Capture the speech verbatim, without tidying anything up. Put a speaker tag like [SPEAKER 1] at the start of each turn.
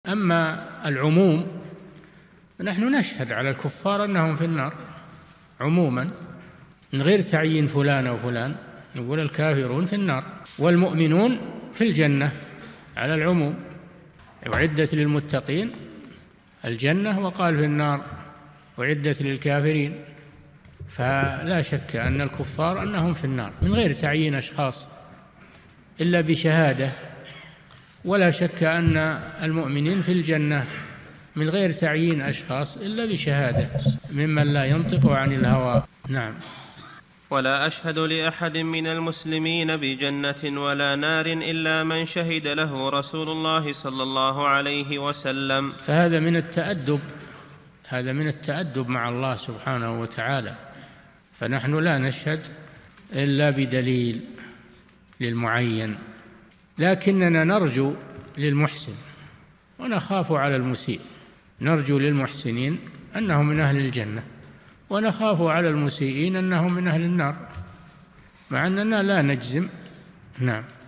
[SPEAKER 1] أما العموم نحن نشهد على الكفار أنهم في النار عموما من غير تعيين فلان أو فلان، نقول الكافرون في النار والمؤمنون في الجنة على العموم، أعدت للمتقين الجنة وقال في النار أعدت للكافرين. فلا شك أن الكفار أنهم في النار من غير تعيين أشخاص إلا بشهادة، ولا شك أن المؤمنين في الجنة من غير تعيين أشخاص إلا بشهادة ممن لا ينطق عن الهوى. نعم.
[SPEAKER 2] ولا أشهد لأحد من المسلمين بجنة ولا نار إلا من شهد له رسول الله صلى الله عليه وسلم.
[SPEAKER 1] فهذا من التأدب، هذا من التأدب مع الله سبحانه وتعالى، فنحن لا نشهد إلا بدليل للمعين، لكننا نرجو للمحسن ونخاف على المسيء. نرجو للمحسنين أنهم من أهل الجنة، ونخاف على المسيئين أنهم من أهل النار، مع أننا لا نجزم. نعم.